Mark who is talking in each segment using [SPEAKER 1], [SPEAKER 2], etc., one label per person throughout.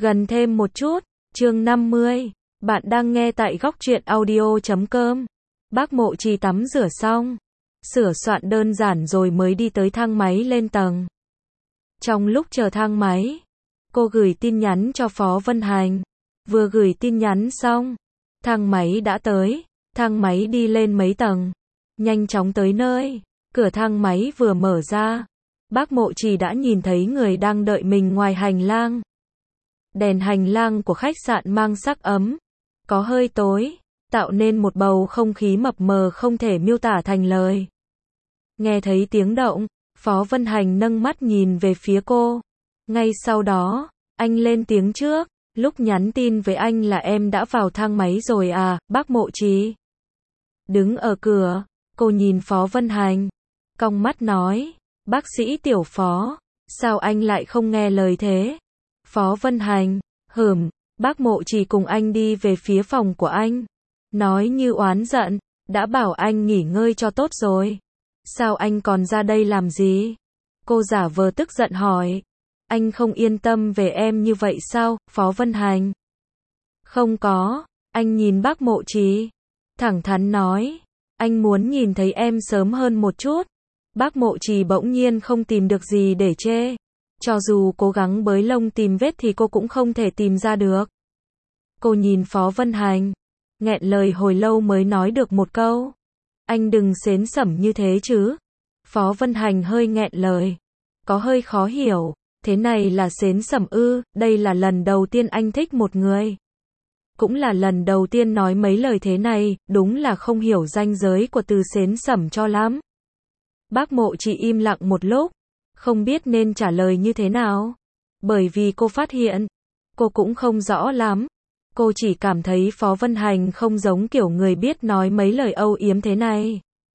[SPEAKER 1] Gần thêm một chút, chương 50. Bạn đang nghe tại góc truyện audio.com. Bác Mộ Trì tắm rửa xong, sửa soạn đơn giản rồi mới đi tới thang máy lên tầng. Trong lúc chờ thang máy, cô gửi tin nhắn cho Phó Vân Hành. Vừa gửi tin nhắn xong, thang máy đã tới. Thang máy đi lên mấy tầng, nhanh chóng tới nơi. Cửa thang máy vừa mở ra, bác Mộ Trì đã nhìn thấy người đang đợi mình ngoài hành lang. Đèn hành lang của khách sạn mang sắc ấm, có hơi tối, tạo nên một bầu không khí mập mờ không thể miêu tả thành lời. Nghe thấy tiếng động, Phó Vân Hành nâng mắt nhìn về phía cô. Ngay sau đó, anh lên tiếng trước, lúc nhắn tin với anh là em đã vào thang máy rồi à, bác Mộ Trì. Đứng ở cửa, cô nhìn Phó Vân Hành, cong mắt nói, bác sĩ Tiểu Phó, sao anh lại không nghe lời thế? Phó Vân Hành, bác Mộ Trì cùng anh đi về phía phòng của anh. Nói như oán giận, đã bảo anh nghỉ ngơi cho tốt rồi. Sao anh còn ra đây làm gì? Cô giả vờ tức giận hỏi. Anh không yên tâm về em như vậy sao, Phó Vân Hành? Không có, anh nhìn bác Mộ Trì, thẳng thắn nói, anh muốn nhìn thấy em sớm hơn một chút. Bác Mộ Trì bỗng nhiên không tìm được gì để chê. Cho dù cố gắng bới lông tìm vết thì cô cũng không thể tìm ra được. Cô nhìn Phó Vân Hành, nghẹn lời hồi lâu mới nói được một câu. Anh đừng xến xẩm như thế chứ. Phó Vân Hành hơi nghẹn lời, có hơi khó hiểu. Thế này là xến xẩm ư? Đây là lần đầu tiên anh thích một người, cũng là lần đầu tiên nói mấy lời thế này, đúng là không hiểu ranh giới của từ xến xẩm cho lắm. Bác Mộ Trì im lặng một lúc, không biết nên trả lời như thế nào. Bởi vì cô phát hiện, cô cũng không rõ lắm. Cô chỉ cảm thấy Phó Vân Hành không giống kiểu người biết nói mấy lời âu yếm thế này.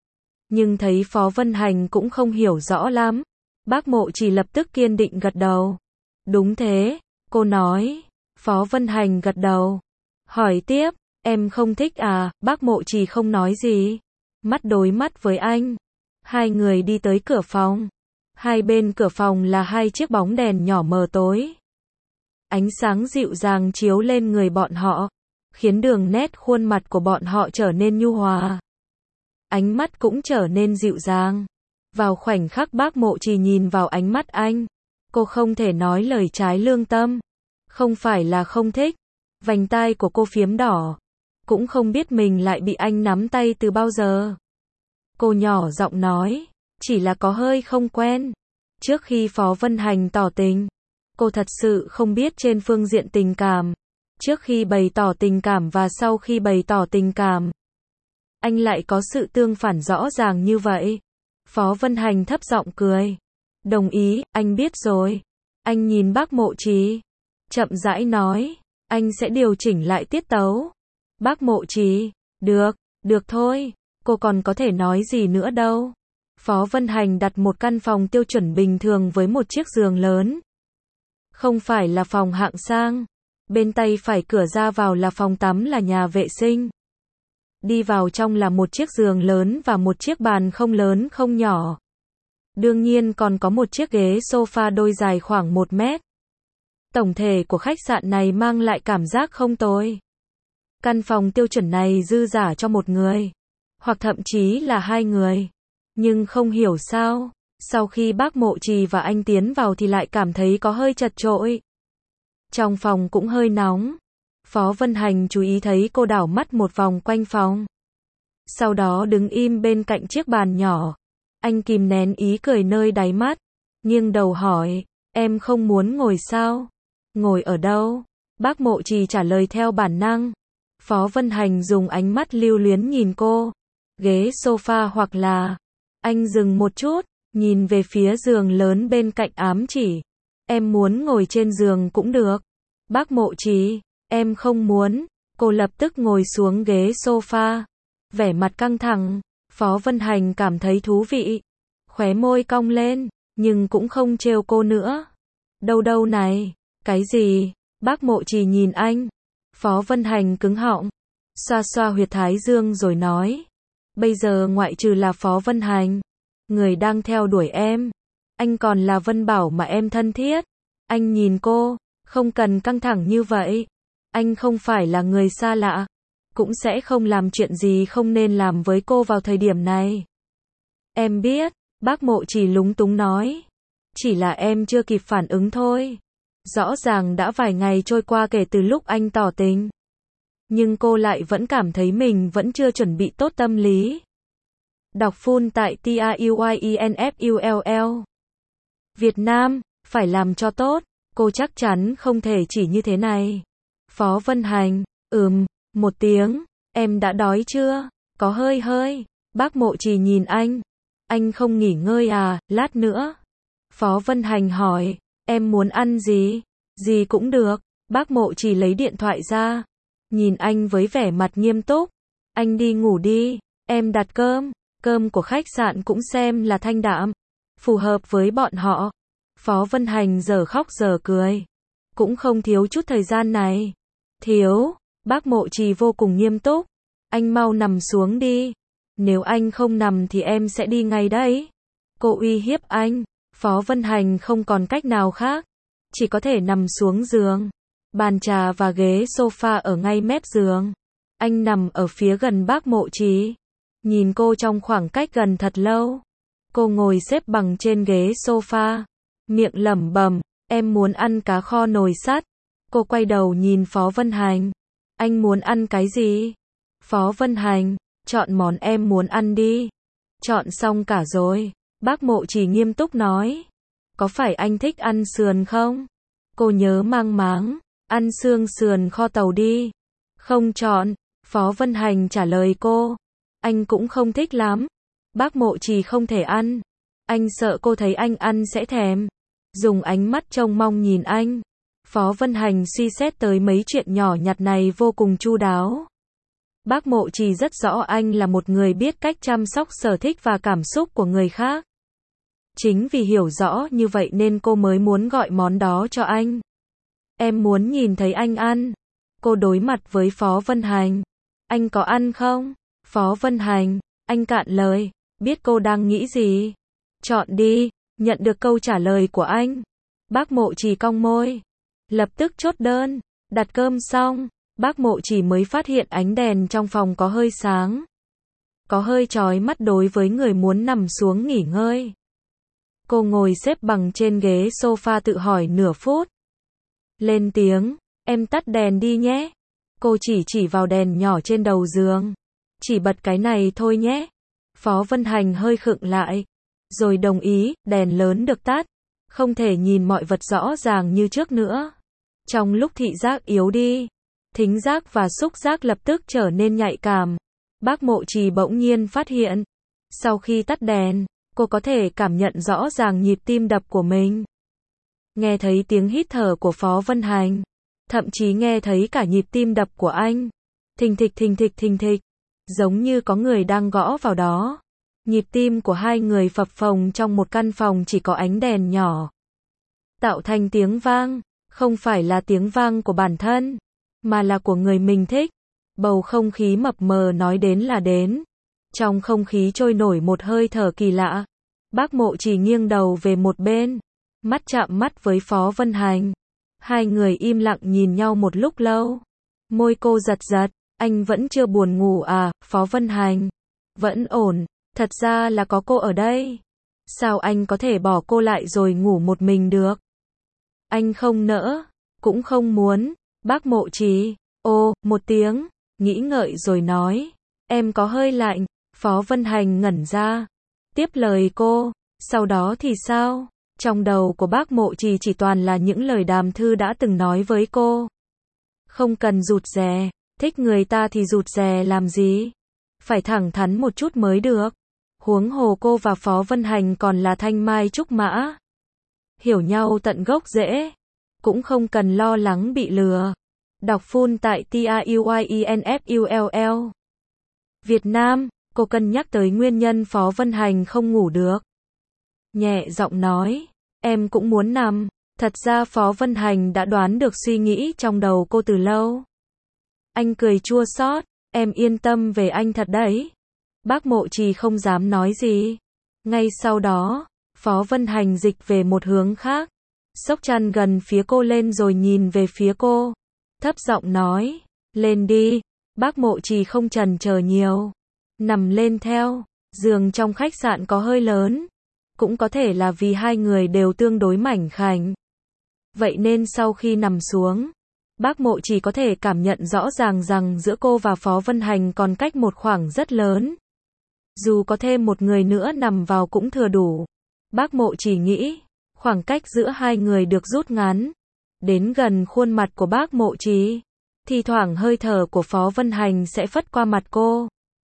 [SPEAKER 1] Nhưng thấy Phó Vân Hành cũng không hiểu rõ lắm. Bác Mộ Trì lập tức kiên định gật đầu. Đúng thế, cô nói. Phó Vân Hành gật đầu. Hỏi tiếp, em không thích à? Bác Mộ Trì không nói gì. Mắt đối mắt với anh. Hai người đi tới cửa phòng. Hai bên cửa phòng là hai chiếc bóng đèn nhỏ mờ tối. Ánh sáng dịu dàng chiếu lên người bọn họ, khiến đường nét khuôn mặt của bọn họ trở nên nhu hòa. Ánh mắt cũng trở nên dịu dàng. Vào khoảnh khắc bác Mộ Trì nhìn vào ánh mắt anh, cô không thể nói lời trái lương tâm. Không phải là không thích. Vành tai của cô phiếm đỏ. Cũng không biết mình lại bị anh nắm tay từ bao giờ. Cô nhỏ giọng nói, chỉ là có hơi không quen. Trước khi Phó Vân Hành tỏ tình, cô thật sự không biết trên phương diện tình cảm. Trước khi bày tỏ tình cảm và sau khi bày tỏ tình cảm, anh lại có sự tương phản rõ ràng như vậy. Phó Vân Hành thấp giọng cười. Đồng ý, anh biết rồi. Anh nhìn bác Mộ Trì, chậm rãi nói, anh sẽ điều chỉnh lại tiết tấu. Bác Mộ Trì, được thôi, cô còn có thể nói gì nữa đâu. Phó Vân Hành đặt một căn phòng tiêu chuẩn bình thường với một chiếc giường lớn. Không phải là phòng hạng sang. Bên tay phải cửa ra vào là phòng tắm, là nhà vệ sinh. Đi vào trong là một chiếc giường lớn và một chiếc bàn không lớn không nhỏ. Đương nhiên còn có một chiếc ghế sofa đôi dài khoảng 1 mét. Tổng thể của khách sạn này mang lại cảm giác không tồi. Căn phòng tiêu chuẩn này dư dả cho một người, hoặc thậm chí là hai người. Nhưng không hiểu sao, sau khi bác Mộ Trì và anh tiến vào thì lại cảm thấy có hơi chật chội. Trong phòng cũng hơi nóng. Phó Vân Hành chú ý thấy cô đảo mắt một vòng quanh phòng. Sau đó đứng im bên cạnh chiếc bàn nhỏ. Anh kìm nén ý cười nơi đáy mắt, nghiêng đầu hỏi, em không muốn ngồi sao? Ngồi ở đâu? Bác Mộ Trì trả lời theo bản năng. Phó Vân Hành dùng ánh mắt lưu luyến nhìn cô. Ghế sofa hoặc là... Anh dừng một chút, nhìn về phía giường lớn bên cạnh ám chỉ. Em muốn ngồi trên giường cũng được. Bác Mộ Trì, em không muốn. Cô lập tức ngồi xuống ghế sofa. Vẻ mặt căng thẳng. Phó Vân Hành cảm thấy thú vị. Khóe môi cong lên, nhưng cũng không trêu cô nữa. Đâu này, cái gì? Bác Mộ Trì nhìn anh. Phó Vân Hành cứng họng, xoa xoa huyệt thái dương rồi nói. Bây giờ ngoại trừ là Phó Vân Hành, người đang theo đuổi em, anh còn là Vân Bảo mà em thân thiết. Anh nhìn cô, Không cần căng thẳng như vậy. Anh không phải là người xa lạ. Cũng sẽ không làm chuyện gì không nên làm với cô vào thời điểm này. Em biết, bác Mộ Trì lúng túng nói. Chỉ là em chưa kịp phản ứng thôi. Rõ ràng đã vài ngày trôi qua kể từ lúc anh tỏ tình. Nhưng cô lại vẫn cảm thấy mình vẫn chưa chuẩn bị tốt tâm lý. Đọc full tại TAUYINFULL. Việt Nam, phải làm cho tốt. Cô chắc chắn không thể chỉ như thế này. Phó Vân Hành, một tiếng. Em đã đói chưa? Có hơi. Bác Mộ Trì nhìn anh. Anh không nghỉ ngơi à, lát nữa. Phó Vân Hành hỏi, em muốn ăn gì? Gì cũng được. Bác Mộ Trì lấy điện thoại ra. Nhìn anh với vẻ mặt nghiêm túc. Anh đi ngủ đi, em đặt cơm. Cơm của khách sạn cũng xem là thanh đạm. Phù hợp với bọn họ. Phó Vân Hành giờ khóc giờ cười. Cũng không thiếu chút thời gian này. Thiếu. Bác Mộ Trì vô cùng nghiêm túc. Anh mau nằm xuống đi. Nếu anh không nằm thì em sẽ đi ngay đấy. Cô uy hiếp anh. Phó Vân Hành không còn cách nào khác. Chỉ có thể nằm xuống giường. Bàn trà và ghế sofa ở ngay mép giường. Anh nằm ở phía gần bác Mộ Trì. Nhìn cô trong khoảng cách gần thật lâu. Cô ngồi xếp bằng trên ghế sofa. Miệng lẩm bẩm, em muốn ăn cá kho nồi sắt. Cô quay đầu nhìn Phó Vân Hành. Anh muốn ăn cái gì? Phó Vân Hành, chọn món em muốn ăn đi. Chọn xong cả rồi. Bác Mộ Trì nghiêm túc nói. Có phải anh thích ăn sườn không? Cô nhớ mang máng. Ăn xương sườn kho tàu đi. Không chọn. Phó Vân Hành trả lời cô. Anh cũng không thích lắm. Bác Mộ Trì không thể ăn. Anh sợ cô thấy anh ăn sẽ thèm. Dùng ánh mắt trông mong nhìn anh. Phó Vân Hành suy xét tới mấy chuyện nhỏ nhặt này vô cùng chu đáo. Bác Mộ Trì rất rõ anh là một người biết cách chăm sóc sở thích và cảm xúc của người khác. Chính vì hiểu rõ như vậy nên cô mới muốn gọi món đó cho anh. Em muốn nhìn thấy anh ăn. Cô đối mặt với Phó Vân Hành. Anh có ăn không? Phó Vân Hành, anh cạn lời, biết cô đang nghĩ gì. Chọn đi. Nhận được câu trả lời của anh. Bác Mộ Trì cong môi. Lập tức chốt đơn. Đặt cơm xong. Bác Mộ Trì mới phát hiện ánh đèn trong phòng có hơi sáng. Có hơi chói mắt đối với người muốn nằm xuống nghỉ ngơi. Cô ngồi xếp bằng trên ghế sofa tự hỏi nửa phút. Lên tiếng, em tắt đèn đi nhé. Cô chỉ vào đèn nhỏ trên đầu giường. Chỉ bật cái này thôi nhé. Phó Vân Hành hơi khựng lại. Rồi đồng ý, đèn lớn được tắt. Không thể nhìn mọi vật rõ ràng như trước nữa. Trong lúc thị giác yếu đi, thính giác và xúc giác lập tức trở nên nhạy cảm. Bác Mộ Trì bỗng nhiên phát hiện. Sau khi tắt đèn, cô có thể cảm nhận rõ ràng nhịp tim đập của mình. Nghe thấy tiếng hít thở của Phó Vân Hành. Thậm chí nghe thấy cả nhịp tim đập của anh. Thình thịch. Giống như có người đang gõ vào đó. Nhịp tim của hai người phập phồng trong một căn phòng chỉ có ánh đèn nhỏ. Tạo thành tiếng vang. Không phải là tiếng vang của bản thân, mà là của người mình thích. Bầu không khí mập mờ nói đến là đến. Trong không khí trôi nổi một hơi thở kỳ lạ. Bác Mộ Trì nghiêng đầu về một bên. Mắt chạm mắt với Phó Vân Hành. Hai người im lặng nhìn nhau một lúc lâu. Môi cô giật. Anh vẫn chưa buồn ngủ à, Phó Vân Hành? Vẫn ổn, thật ra là có cô ở đây. Sao anh có thể bỏ cô lại rồi ngủ một mình được? Anh không nỡ, cũng không muốn. Bác Mộ Trì, một tiếng, nghĩ ngợi rồi nói. Em có hơi lạnh. Phó Vân Hành ngẩn ra. Tiếp lời cô, sau đó thì sao? Trong đầu của bác Mộ Trì chỉ toàn là những lời Đàm Thư đã từng nói với cô. Không cần rụt rè, thích người ta thì rụt rè làm gì? Phải thẳng thắn một chút mới được. Huống hồ cô và Phó Vân Hành còn là thanh mai trúc mã. Hiểu nhau tận gốc rễ. Cũng không cần lo lắng bị lừa. Đọc full tại TAUYINFULL. Việt Nam, cô cân nhắc tới nguyên nhân Phó Vân Hành không ngủ được. Nhẹ giọng nói, em cũng muốn nằm. Thật ra Phó Vân Hành đã đoán được suy nghĩ trong đầu cô từ lâu. Anh cười chua xót, em yên tâm về anh thật đấy. Bác Mộ Trì không dám nói gì. Ngay sau đó, Phó Vân Hành dịch về một hướng khác. xốc chăn gần phía cô lên rồi nhìn về phía cô. Thấp giọng nói, lên đi. Bác Mộ Trì không chần chờ nhiều. Nằm lên theo. Giường trong khách sạn có hơi lớn. Cũng có thể là vì hai người đều tương đối mảnh khảnh. Vậy nên sau khi nằm xuống, bác Mộ Trì có thể cảm nhận rõ ràng rằng giữa cô và Phó Vân Hành còn cách một khoảng rất lớn. Dù có thêm một người nữa nằm vào cũng thừa đủ. Bác Mộ Trì nghĩ, khoảng cách giữa hai người được rút ngắn. Đến gần khuôn mặt của bác Mộ Trì, thì thoảng hơi thở của Phó Vân Hành sẽ phất qua mặt cô.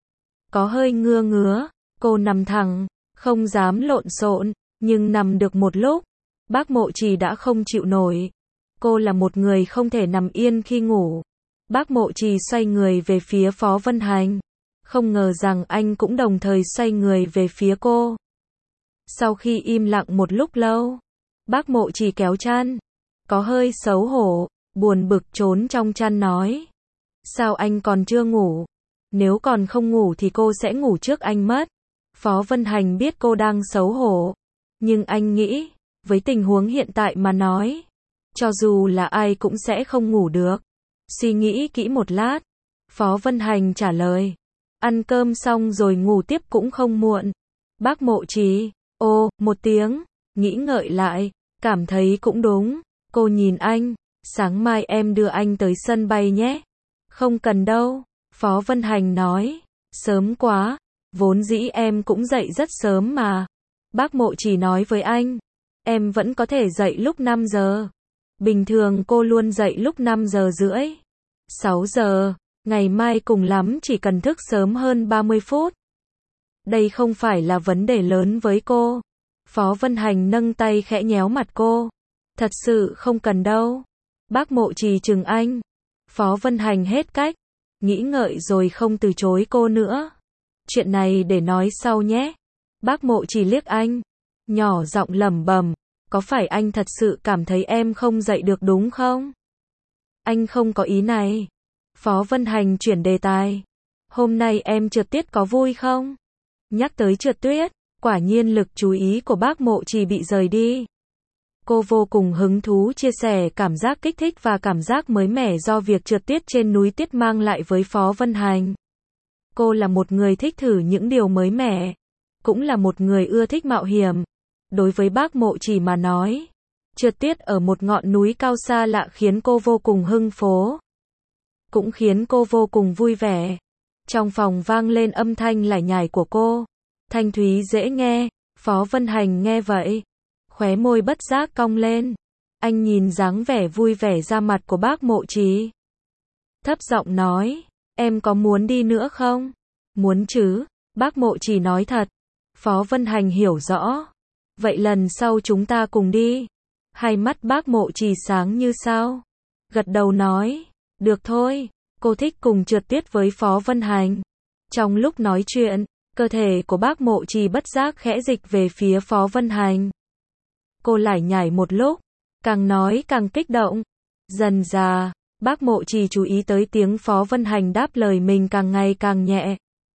[SPEAKER 1] Có hơi ngứa ngứa, cô nằm thẳng, không dám lộn xộn, nhưng nằm được một lúc, bác Mộ Trì đã không chịu nổi. Cô là một người không thể nằm yên khi ngủ. Bác Mộ Trì xoay người về phía Phó Vân Hành. Không ngờ rằng anh cũng đồng thời xoay người về phía cô. Sau khi im lặng một lúc lâu, bác Mộ Trì kéo chăn, có hơi xấu hổ, buồn bực trốn trong chăn nói. Sao anh còn chưa ngủ? Nếu còn không ngủ thì cô sẽ ngủ trước anh mất. Phó Vân Hành biết cô đang xấu hổ, nhưng anh nghĩ, với tình huống hiện tại mà nói, cho dù là ai cũng sẽ không ngủ được. Suy nghĩ kỹ một lát, Phó Vân Hành trả lời, ăn cơm xong rồi ngủ tiếp cũng không muộn. Bác Mộ Trì, một tiếng, nghĩ ngợi lại, cảm thấy cũng đúng. Cô nhìn anh, sáng mai em đưa anh tới sân bay nhé. Không cần đâu, Phó Vân Hành nói, sớm quá, vốn dĩ em cũng dậy rất sớm mà. Bác Mộ Trì nói với anh, em vẫn có thể dậy lúc 5 giờ. Bình thường cô luôn dậy lúc 5 giờ rưỡi, 6 giờ, ngày mai cùng lắm chỉ cần thức sớm hơn 30 phút. Đây không phải là vấn đề lớn với cô. Phó Vân Hành nâng tay khẽ nhéo mặt cô. Thật sự không cần đâu. Bác Mộ Trì chừng anh. Phó Vân Hành hết cách, nghĩ ngợi rồi không từ chối cô nữa. Chuyện này để nói sau nhé. Bác Mộ Trì liếc anh, nhỏ giọng lẩm bẩm, có phải anh thật sự cảm thấy em không dậy được đúng không? Anh không có ý này. Phó Vân Hành chuyển đề tài. Hôm nay em trượt tuyết có vui không? Nhắc tới trượt tuyết, quả nhiên lực chú ý của bác Mộ Trì bị rời đi. Cô vô cùng hứng thú chia sẻ cảm giác kích thích và cảm giác mới mẻ do việc trượt tuyết trên núi tuyết mang lại với Phó Vân Hành. Cô là một người thích thử những điều mới mẻ, cũng là một người ưa thích mạo hiểm. Đối với bác Mộ Trì mà nói, trượt tuyết ở một ngọn núi cao xa lạ khiến cô vô cùng hưng phấn, cũng khiến cô vô cùng vui vẻ. Trong phòng vang lên âm thanh lải nhải của cô, thanh thúy dễ nghe. Phó Vân Hành nghe vậy, khóe môi bất giác cong lên. Anh nhìn dáng vẻ vui vẻ ra mặt của bác Mộ Trì, thấp giọng nói, em có muốn đi nữa không? Muốn chứ, bác Mộ Trì nói thật. Phó Vân Hành hiểu rõ. Vậy lần sau chúng ta cùng đi. Hai mắt bác Mộ Trì sáng như sao. Gật đầu nói, được thôi, cô thích cùng trượt tuyết với Phó Vân Hành. Trong lúc nói chuyện, cơ thể của bác Mộ Trì bất giác khẽ dịch về phía Phó Vân Hành. Cô lải nhải một lúc, càng nói càng kích động. Dần dà, bác Mộ Trì chú ý tới tiếng Phó Vân Hành đáp lời mình càng ngày càng nhẹ.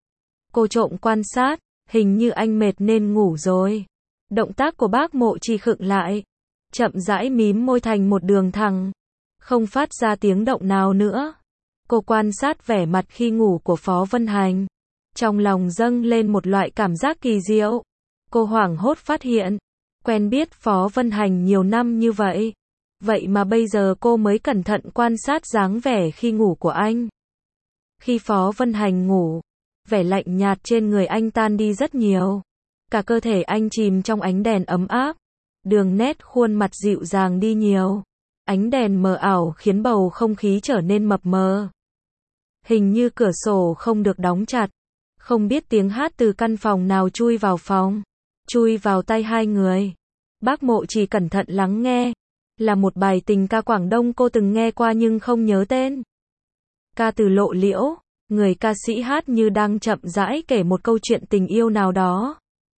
[SPEAKER 1] Cô trộm quan sát, hình như anh mệt nên ngủ rồi. Động tác của bác Mộ Trì khựng lại, chậm rãi mím môi thành một đường thẳng, không phát ra tiếng động nào nữa. Cô quan sát vẻ mặt khi ngủ của Phó Vân Hành, trong lòng dâng lên một loại cảm giác kỳ diệu. Cô hoảng hốt phát hiện, quen biết Phó Vân Hành nhiều năm như vậy, vậy mà bây giờ cô mới cẩn thận quan sát dáng vẻ khi ngủ của anh. Khi Phó Vân Hành ngủ, vẻ lạnh nhạt trên người anh tan đi rất nhiều. Cả cơ thể anh chìm trong ánh đèn ấm áp, đường nét khuôn mặt dịu dàng đi nhiều. Ánh đèn mờ ảo khiến bầu không khí trở nên mập mờ. Hình như cửa sổ không được đóng chặt. Không biết tiếng hát từ căn phòng nào chui vào phòng, chui vào tai hai người. Bác Mộ Trì cẩn thận lắng nghe. Là một bài tình ca Quảng Đông cô từng nghe qua nhưng không nhớ tên. Ca từ Lộ Liễu, người ca sĩ hát như đang chậm rãi kể một câu chuyện tình yêu nào đó.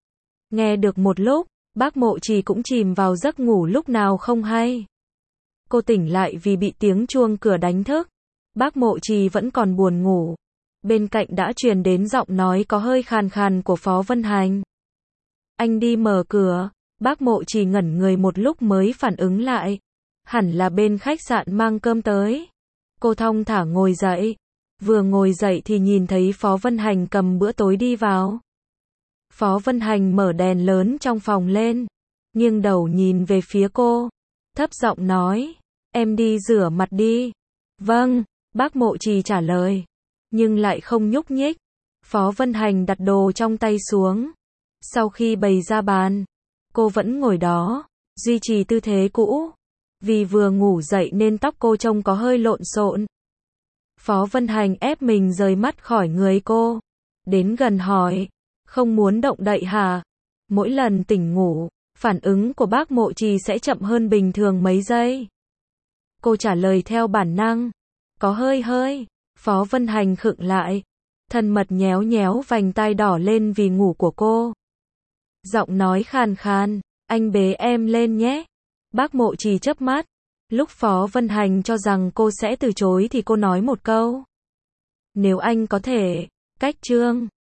[SPEAKER 1] Nghe được một lúc, bác Mộ Trì cũng chìm vào giấc ngủ lúc nào không hay. Cô tỉnh lại vì bị tiếng chuông cửa đánh thức. Bác Mộ Trì vẫn còn buồn ngủ. Bên cạnh đã truyền đến giọng nói có hơi khàn khàn của Phó Vân Hành. Anh đi mở cửa. Bác Mộ Trì ngẩn người một lúc mới phản ứng lại. Hẳn là bên khách sạn mang cơm tới. Cô thong thả ngồi dậy. Vừa ngồi dậy thì nhìn thấy Phó Vân Hành cầm bữa tối đi vào. Phó Vân Hành mở đèn lớn trong phòng lên, nghiêng đầu nhìn về phía cô, thấp giọng nói, em đi rửa mặt đi. Vâng, bác Mộ Trì trả lời, nhưng lại không nhúc nhích. Phó Vân Hành đặt đồ trong tay xuống. Sau khi bày ra bàn, cô vẫn ngồi đó, duy trì tư thế cũ. Vì vừa ngủ dậy nên tóc cô trông có hơi lộn xộn. Phó Vân Hành ép mình rời mắt khỏi người cô, đến gần hỏi, không muốn động đậy hả? Mỗi lần tỉnh ngủ, phản ứng của bác Mộ Trì sẽ chậm hơn bình thường mấy giây. Cô trả lời theo bản năng, có hơi. Phó Vân Hành khựng lại, thân mật nhéo nhéo vành tai đỏ lên vì ngủ của cô. Giọng nói khàn khàn, anh bế em lên nhé. Bác Mộ Trì chớp mắt. Lúc Phó Vân Hành cho rằng cô sẽ từ chối thì cô nói một câu. Nếu anh có thể, cách chương.